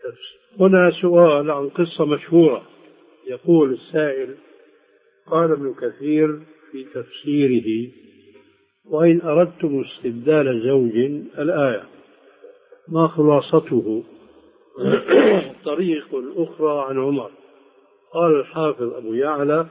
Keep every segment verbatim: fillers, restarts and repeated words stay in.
هنا سؤال عن قصة مشهورة. يقول السائل: قال ابن كثير في تفسيره: وإن أردتم استبدال زوج، الآية ما خلاصته؟ طريق أخرى عن عمر. قال الحافظ أبو يعلى: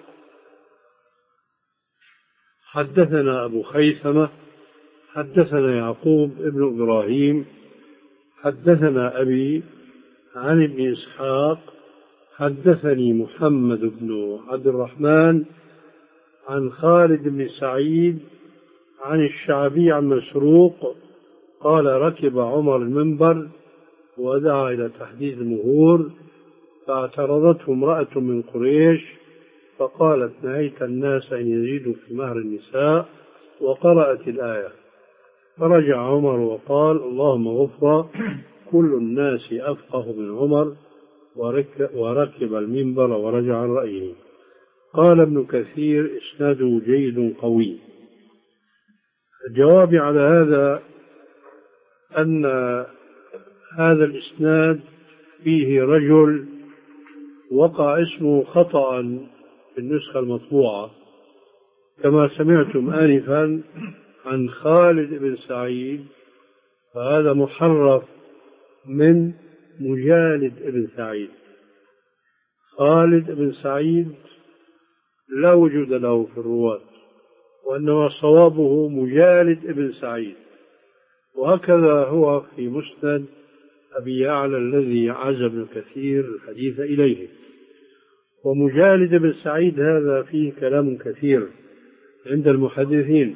حدثنا أبو خيثمة حدثنا يعقوب ابن إبراهيم حدثنا أبي عن ابن إسحاق حدثني محمد بن عبد الرحمن عن خالد بن سعيد عن الشعبي عن مسروق قال: ركب عمر المنبر ودعا إلى تحديد المهور، فاعترضته امرأة من قريش فقالت: نهيت الناس أن يزيدوا في مهر النساء، وقرأت الآية. فرجع عمر وقال: اللهم غفر، كل الناس أفقه من عمر، وركب المنبر ورجع عن رأيه. قال ابن كثير: إسناده جيد قوي. الجواب على هذا أن هذا الإسناد فيه رجل وقع اسمه خطأ في النسخة المطبوعة، كما سمعتم آنفا عن خالد بن سعيد، فهذا محرف من مجالد بن سعيد. خالد بن سعيد لا وجود له في الرواة، وإنما صوابه مجالد بن سعيد، وهكذا هو في مسند أبي يعلى الذي عزى ابن كثير الحديث إليه. ومجالد بن سعيد هذا فيه كلام كثير عند المحدثين.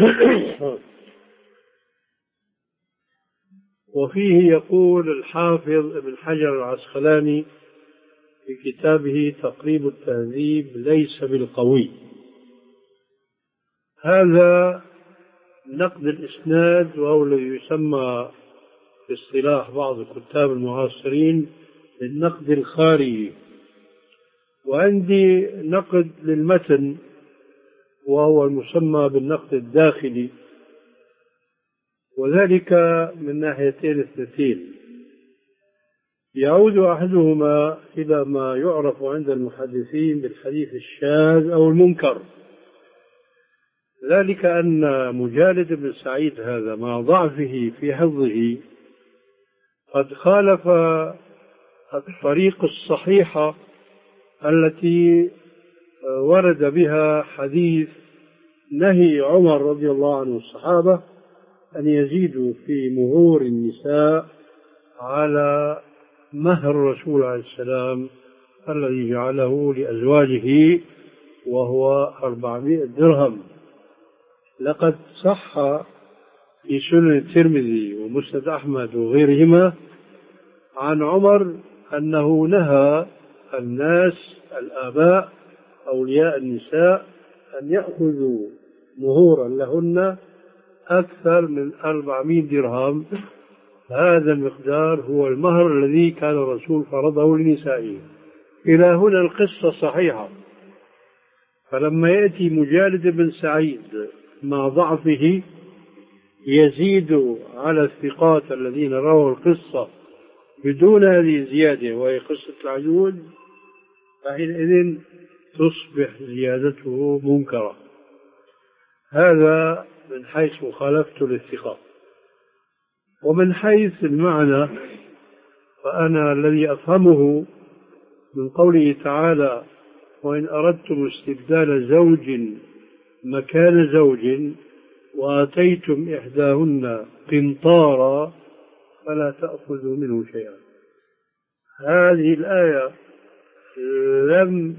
وفيه يقول الحافظ ابن حجر العسقلاني في كتابه تقريب التهذيب: ليس بالقوي. هذا نقد الإسناد، وهو الذي يسمى في اصطلاح بعض الكتاب المعاصرين بالنقد الخارجي. وعندي نقد للمتن وهو المسمى بالنقد الداخلي، وذلك من ناحيتين اثنتين. يعود أحدهما إلى ما يعرف عند المحدثين بالحديث الشاذ أو المنكر، ذلك أن مجالد بن سعيد هذا مع ضعفه في حفظه قد خالف الطريق الصحيحة التي ورد بها حديث نهي عمر رضي الله عنه الصحابة أن يزيدوا في مهور النساء على مهر الرسول عليه السلام الذي جعله لأزواجه، وهو أربعمائة درهم. لقد صح في سنن الترمذي ومسند أحمد وغيرهما عن عمر أنه نهى الناس الآباء أولياء النساء أن يأخذوا مهورا لهن أكثر من أربعمائة درهم. هذا المقدار هو المهر الذي كان الرسول فرضه لنسائه. إلى هنا القصة صحيحة. فلما يأتي مجالد بن سعيد مع ضعفه يزيد على الثقات الذين رووا القصة بدون هذه الزيادة وهي قصة العجوز، فحينئذ تصبح زيادته منكرة. هذا من حيث مخالفته للثقات. ومن حيث المعنى فأنا الذي أفهمه من قوله تعالى: وإن أردتم استبدال زوج مكان زوج وآتيتم إحداهن قنطارا فلا تأخذوا منه شيئا. هذه الآية لم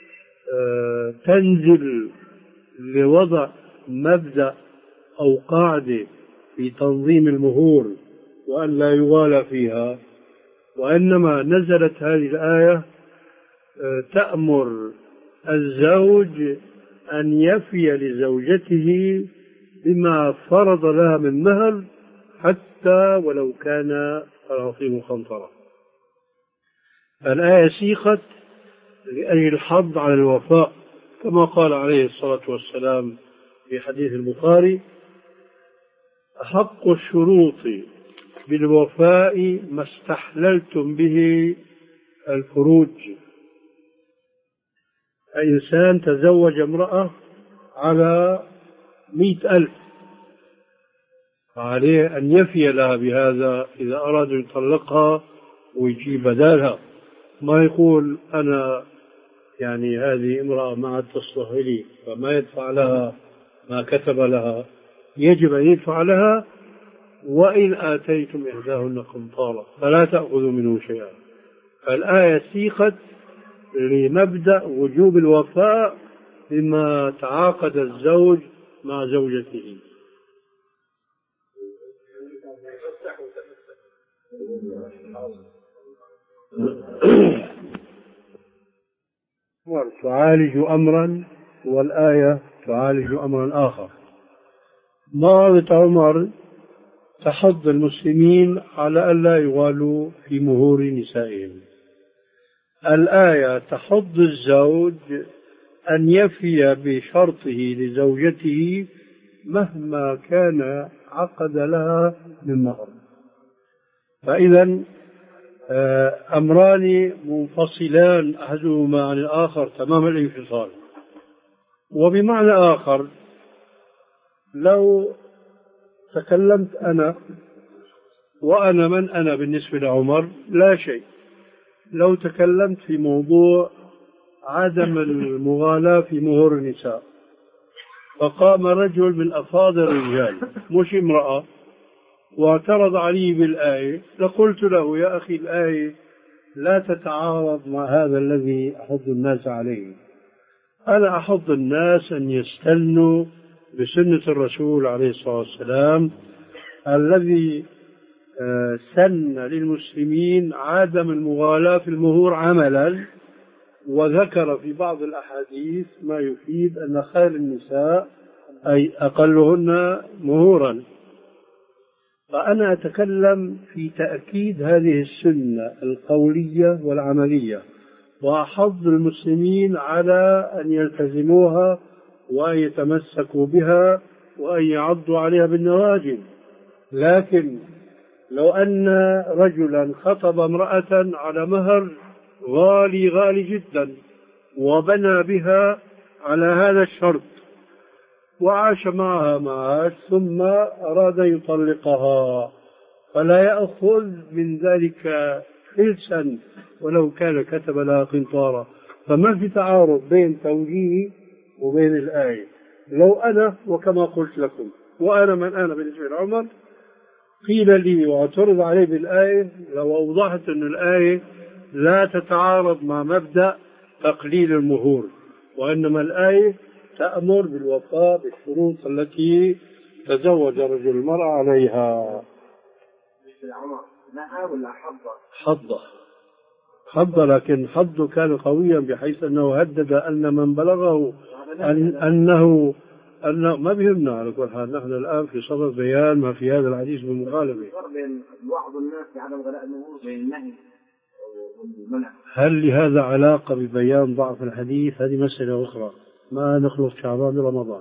تنزل لوضع مبدأ أو قاعدة في تنظيم المهور وأن لا يغالى فيها، وإنما نزلت هذه الآية تأمر الزوج أن يفي لزوجته بما فرض لها من مهر حتى ولو كان العظيم خنطرا. الآية سيقت لأجل الحض على الوفاء، كما قال عليه الصلاة والسلام في حديث البخاري: أحق الشروط بالوفاء ما استحللتم به الفروج. إنسان تزوج امرأة على مئة ألف، فعليه أن يفي لها بهذا إذا أراد أن يطلقها ويجيب بدالها. ما يقول أنا يعني هذه امرأة ما عاد تصلح لي فما يدفع لها ما كتب لها، يجب أن يدفع لها، وإن آتيتم إحداهن قنطارا فلا تأخذوا منه شيئا. فالآية سيقت لمبدأ وجوب الوفاء بما تعاقد الزوج مع زوجته. تعالج أمرا والآية تعالج أمرا آخر. موعظة عمر تحض المسلمين على ألا يغالوا في مهور نسائهم. الآية تحض الزوج أن يفي بشرطه لزوجته مهما كان عقد لها من مهر. فإذا أمران منفصلان أحدهما عن الآخر تمام الانفصال. وبمعنى آخر، لو تكلمت أنا وأنا من أنا بالنسبة لعمر لا شيء، لو تكلمت في موضوع عدم المغالاة في مهور النساء فقام رجل من أفاضل الرجال مش امرأة واعترض علي بالآية، لقلت له يا أخي الآية لا تتعارض مع هذا الذي أحض الناس عليه. أنا أحض الناس أن يستنوا بسنة الرسول عليه الصلاة والسلام الذي سن للمسلمين عدم المغالاة في المهور عملا، وذكر في بعض الأحاديث ما يفيد أن خير النساء أي أقلهن مهورا. فأنا أتكلم في تأكيد هذه السنة القولية والعملية، وأحض المسلمين على أن يلتزموها وأن يتمسكوا بها وأن يعضوا عليها بالنواجذ. لكن لو أن رجلا خطب امرأة على مهر غالي غالي جدا وبنى بها على هذا الشرط وعاش معها معاش ثم أراد أن يطلقها، فلا يأخذ من ذلك خلسا ولو كان كتب لها قنطارا. فما في تعارض بين توجيهي وبين الآية. لو أنا وكما قلت لكم وأنا من أنا بالنسبة لعمر قيل لي واعترض عليه بالآية، لو أوضحت أن الآية لا تتعارض مع مبدأ تقليل المهور، وإنما الآية تأمر بالوفاء بالشروط التي تزوج رجل المرأة عليها. عمر نهى ولا حض؟ حض حض لكن حضه كان قويا بحيث أنه هدد أن من بلغه أن أنه أنه ما بيهمنا على كل حال. نحن الآن في صدد بيان ما في هذا الحديث بالمغالبة. بين بعض الناس بعدم غلاء المهور بين النهي والمنع. هل لهذا علاقة ببيان ضعف الحديث؟ هذه مسألة أخرى. ما نخلص شعبان برمضان.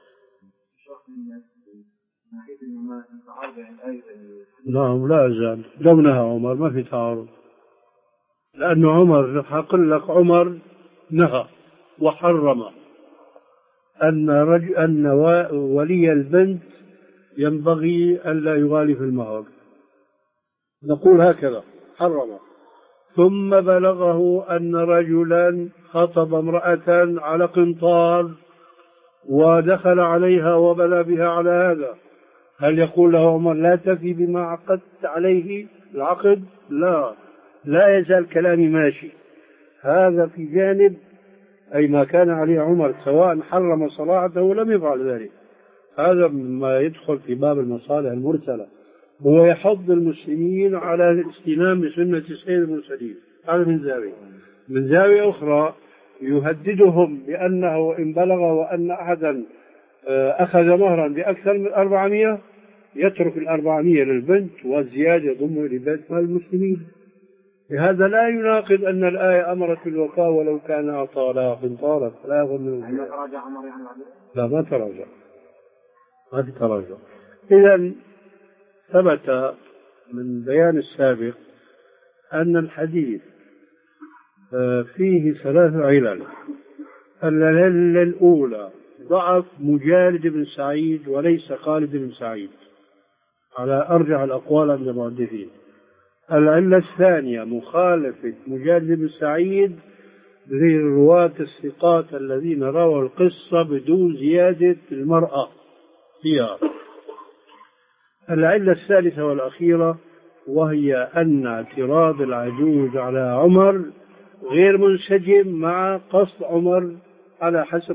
نعم لا أزال لو نهى عمر ما في تعارض، لأنه عمر حقل لك عمر نهى وحرم أن رجل أن ولي البنت ينبغي أن لا يغالي في المهر، نقول هكذا حرم. ثم بلغه أن رجلا خطب امرأة على قنطار ودخل عليها وبلى بها على هذا، هل يقول له عمر لا تفي بما عقدت عليه العقد؟ لا، لا يزال كلامي ماشي. هذا في جانب أي ما كان عليه عمر سواء حرم صلاته لم يفعل ذلك، هذا ما يدخل في باب المصالح المرسلة. هو يحض المسلمين على الاستلام بسنة سيد المرسلين. هذا من زاوية. من زاوية أخرى يهددهم بأنه إن بلغ وأن أحدا أخذ مهرا بأكثر من أربعمائة يترك الأربعمائة للبنت والزيادة يضمه لبيت مال المسلمين. لهذا لا يناقض أن الآية أمرت بالوفاء ولو كان أعطى لها قنطارا فلا يأخذ منه. هل تراجع عمر يعني؟ لا ما تراجع، ما في تراجع. إذا ثبت من بيان السابق أن الحديث فيه ثلاث علل. العلة الأولى ضعف مجالد بن سعيد وليس خالد بن سعيد على أرجح الأقوال عند المحدثين. العلة الثانية مخالفة مجالد بن سعيد للرواة الثقات الذين رووا القصة بدون زيادة المرأة فيها. العلة الثالثة والأخيرة وهي أن اعتراض العجوز على عمر غير منسجم مع قصد عمر على حسب